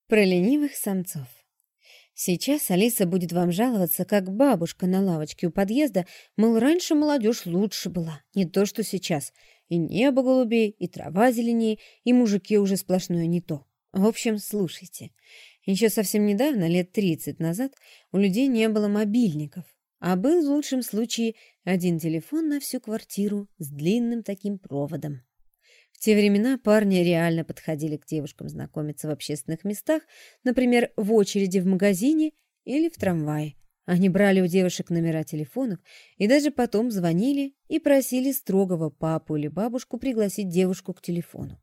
Про ленивых самцов. Сейчас Алиса будет вам жаловаться, как бабушка на лавочке у подъезда, мол, раньше молодежь лучше была, не то что сейчас. И небо голубей, и трава зеленее, и мужики уже сплошное не то. В общем, слушайте. Еще совсем недавно, лет 30 назад, у людей не было мобильников, а был в лучшем случае один телефон на всю квартиру с длинным таким проводом. В те времена парни реально подходили к девушкам знакомиться в общественных местах, например, в очереди в магазине или в трамвае. Они брали у девушек номера телефонов и даже потом звонили и просили строгого папу или бабушку пригласить девушку к телефону.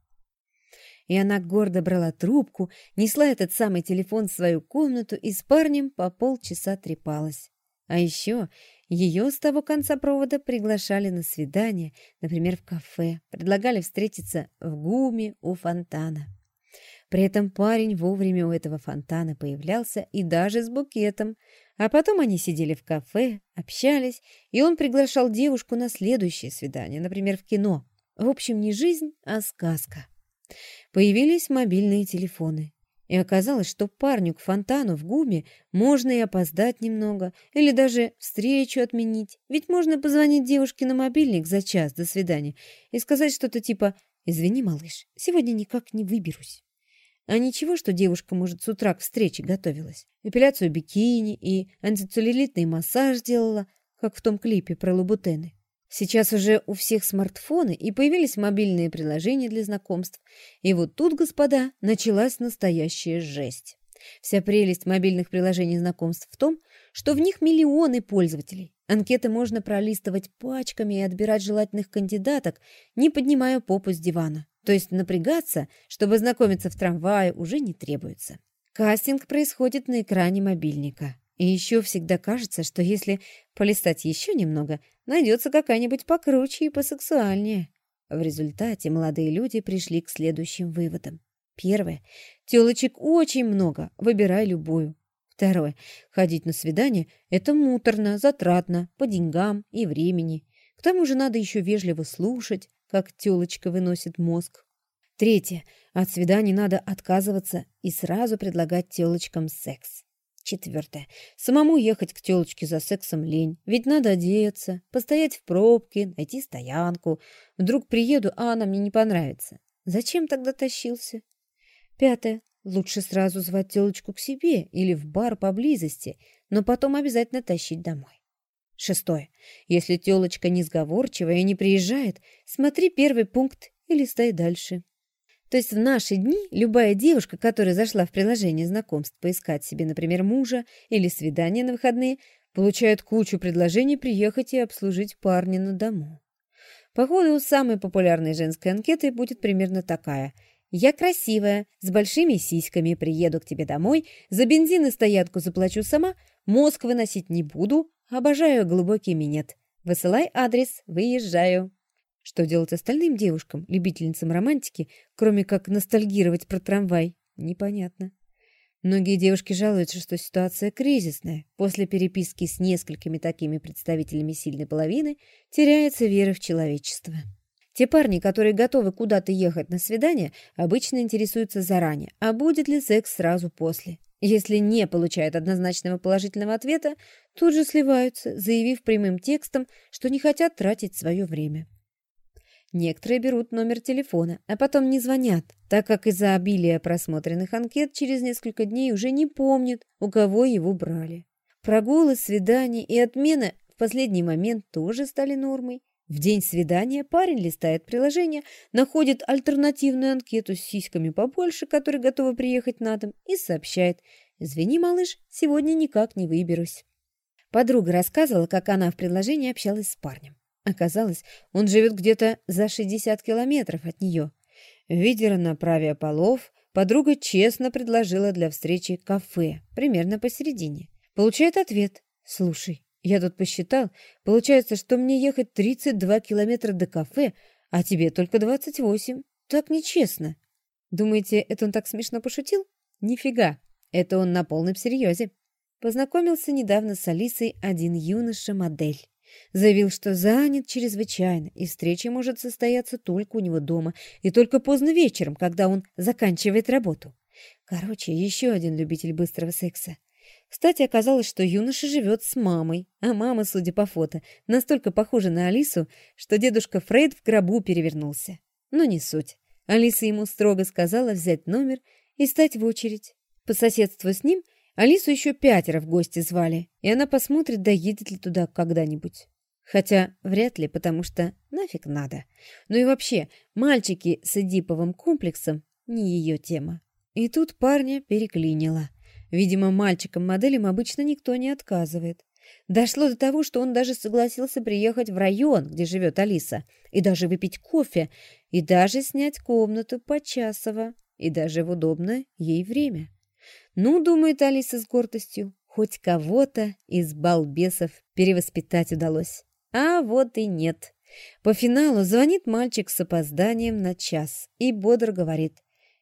И она гордо брала трубку, несла этот самый телефон в свою комнату и с парнем по полчаса трепалась. А еще ее с того конца провода приглашали на свидание, например, в кафе, предлагали встретиться в ГУМе у фонтана. При этом парень вовремя у этого фонтана появлялся и даже с букетом. А потом они сидели в кафе, общались, и он приглашал девушку на следующее свидание, например, в кино. В общем, не жизнь, а сказка. Появились мобильные телефоны. И оказалось, что парню к фонтану в ГУМе можно и опоздать немного, или даже встречу отменить. Ведь можно позвонить девушке на мобильник за час до свидания и сказать что-то типа «Извини, малыш, сегодня никак не выберусь». А ничего, что девушка, может, с утра к встрече готовилась. Эпиляцию бикини и антицеллюлитный массаж делала, как в том клипе про лабутены. Сейчас уже у всех смартфоны, и появились мобильные приложения для знакомств. И вот тут, господа, началась настоящая жесть. Вся прелесть мобильных приложений знакомств в том, что в них миллионы пользователей. Анкеты можно пролистывать пачками и отбирать желательных кандидаток, не поднимая попу с дивана. То есть напрягаться, чтобы знакомиться в трамвае, уже не требуется. Кастинг происходит на экране мобильника. И еще всегда кажется, что если полистать еще немного, найдется какая-нибудь покруче и посексуальнее. В результате молодые люди пришли к следующим выводам. Первое. Тёлочек очень много, выбирай любую. Второе. Ходить на свидание – это муторно, затратно, по деньгам и времени. К тому же надо еще вежливо слушать, как тёлочка выносит мозг. Третье. От свиданий надо отказываться и сразу предлагать тёлочкам секс. Четвертое. Самому ехать к тёлочке за сексом лень, ведь надо одеться, постоять в пробке, найти стоянку. Вдруг приеду, а она мне не понравится. Зачем тогда тащился? Пятое. Лучше сразу звать тёлочку к себе или в бар поблизости, но потом обязательно тащить домой. Шестое. Если тёлочка несговорчивая и не приезжает, смотри первый пункт и листай дальше. То есть в наши дни любая девушка, которая зашла в приложение знакомств поискать себе, например, мужа или свидание на выходные, получает кучу предложений приехать и обслужить парня на дому. Походу, самой популярной женской анкетой будет примерно такая. «Я красивая, с большими сиськами, приеду к тебе домой, за бензин и стоянку заплачу сама, мозг выносить не буду, обожаю глубокий минет. Высылай адрес, выезжаю». Что делать остальным девушкам, любительницам романтики, кроме как ностальгировать про трамвай, непонятно. Многие девушки жалуются, что ситуация кризисная. После переписки с несколькими такими представителями сильной половины теряется вера в человечество. Те парни, которые готовы куда-то ехать на свидание, обычно интересуются заранее, а будет ли секс сразу после. Если не получают однозначного положительного ответа, тут же сливаются, заявив прямым текстом, что не хотят тратить свое время. Некоторые берут номер телефона, а потом не звонят, так как из-за обилия просмотренных анкет через несколько дней уже не помнят, у кого его брали. Прогулы, свидания и отмена в последний момент тоже стали нормой. В день свидания парень листает приложение, находит альтернативную анкету с сиськами побольше, которые готовы приехать на дом, и сообщает: «Извини, малыш, сегодня никак не выберусь». Подруга рассказывала, как она в приложении общалась с парнем. Оказалось, он живет где-то за 60 километров от нее. Видя равноправие полов, подруга честно предложила для встречи кафе, примерно посередине. Получает ответ: «Слушай, я тут посчитал, получается, что мне ехать 32 километра до кафе, а тебе только 28. Так нечестно». Думаете, это он так смешно пошутил? Нифига, это он на полном серьезе. Познакомился недавно с Алисой один юноша-модель. Заявил, что занят чрезвычайно, и встреча может состояться только у него дома, и только поздно вечером, когда он заканчивает работу. Короче, еще один любитель быстрого секса. Кстати, оказалось, что юноша живет с мамой, а мама, судя по фото, настолько похожа на Алису, что дедушка Фрейд в гробу перевернулся. Но не суть. Алиса ему строго сказала взять номер и стать в очередь. По соседству с ним Алису еще 5 в гости звали, и она посмотрит, доедет ли туда когда-нибудь. Хотя вряд ли, потому что нафиг надо. Ну и вообще, мальчики с эдиповым комплексом не ее тема. И тут парня переклинило. Видимо, мальчикам-моделям обычно никто не отказывает. Дошло до того, что он даже согласился приехать в район, где живет Алиса, и даже выпить кофе, и даже снять комнату почасово, и даже в удобное ей время. Ну, думает Алиса с гордостью, хоть кого-то из балбесов перевоспитать удалось. А вот и нет. По финалу звонит мальчик с опозданием на час и бодро говорит: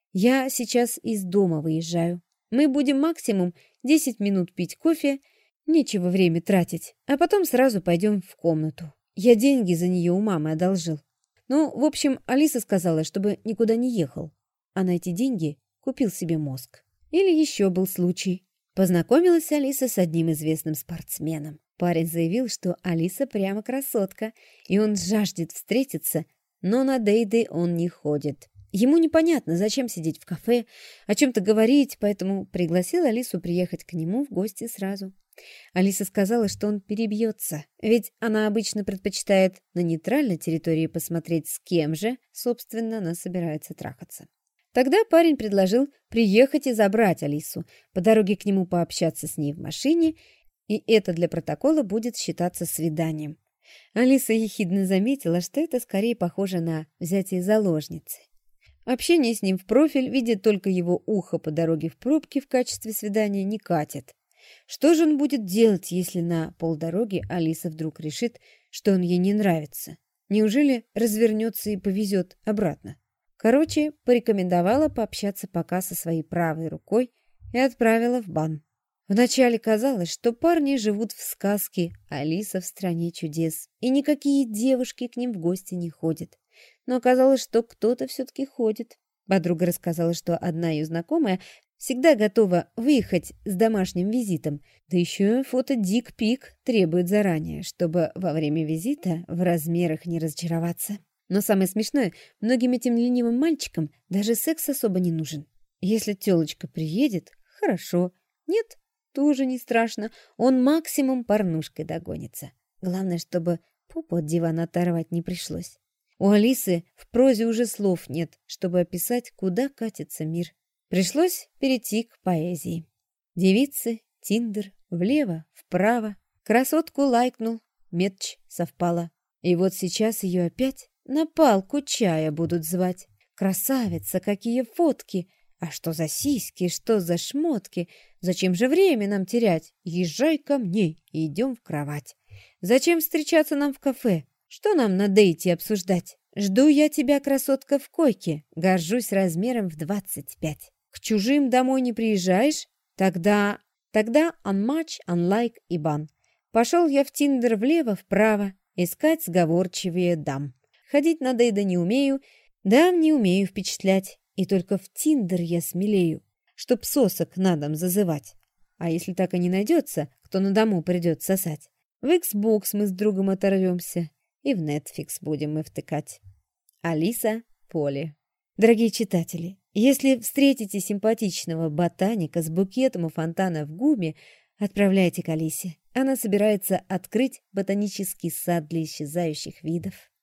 «Я сейчас из дома выезжаю. Мы будем максимум 10 минут пить кофе, нечего время тратить, а потом сразу пойдем в комнату. Я деньги за нее у мамы одолжил». Ну, в общем, Алиса сказала, чтобы никуда не ехал, а на эти деньги купил себе мозг. Или еще был случай. Познакомилась Алиса с одним известным спортсменом. Парень заявил, что Алиса прямо красотка, и он жаждет встретиться, но на дейты он не ходит. Ему непонятно, зачем сидеть в кафе, о чем-то говорить, поэтому пригласил Алису приехать к нему в гости сразу. Алиса сказала, что он перебьется, ведь она обычно предпочитает на нейтральной территории посмотреть, с кем же, собственно, она собирается трахаться. Тогда парень предложил приехать и забрать Алису, по дороге к нему пообщаться с ней в машине, и это для протокола будет считаться свиданием. Алиса ехидно заметила, что это скорее похоже на взятие заложницы. Общение с ним в профиль, видя только его ухо по дороге в пробке в качестве свидания, не катит. Что же он будет делать, если на полдороги Алиса вдруг решит, что он ей не нравится? Неужели развернется и повезет обратно? Короче, порекомендовала пообщаться пока со своей правой рукой и отправила в бан. Вначале казалось, что парни живут в сказке «Алиса в стране чудес», и никакие девушки к ним в гости не ходят. Но оказалось, что кто-то все-таки ходит. Подруга рассказала, что одна ее знакомая всегда готова выехать с домашним визитом, да еще фото-дик-пик требует заранее, чтобы во время визита в размерах не разочароваться. Но самое смешное, многим этим ленивым мальчикам даже секс особо не нужен. Если тёлочка приедет, хорошо. Нет, тоже не страшно. Он максимум порнушкой догонится. Главное, чтобы попу от дивана оторвать не пришлось. У Алисы в прозе уже слов нет, чтобы описать, куда катится мир. Пришлось перейти к поэзии. Девицы, Тиндер, влево, вправо. Красотку лайкнул, метч совпала. И вот сейчас ее опять на палку чая будут звать. Красавица, какие фотки! А что за сиськи, что за шмотки? Зачем же время нам терять? Езжай ко мне и идем в кровать. Зачем встречаться нам в кафе? Что нам на дейте обсуждать? Жду я тебя, красотка, в койке. Горжусь размером в 25. К чужим домой не приезжаешь? Тогда unmatch, unlike и бан. Пошел я в Тиндер влево-вправо искать сговорчивее дам. Ходить на дейда не умею, дам не умею впечатлять. И только в Тиндер я смелею, чтоб сосок на дом зазывать. А если так и не найдется, кто на дому придет сосать, в Xbox мы с другом оторвемся и в Netflix будем мы втыкать. Алиса Поли. Дорогие читатели, если встретите симпатичного ботаника с букетом у фонтана в ГУМе, отправляйте к Алисе. Она собирается открыть ботанический сад для исчезающих видов.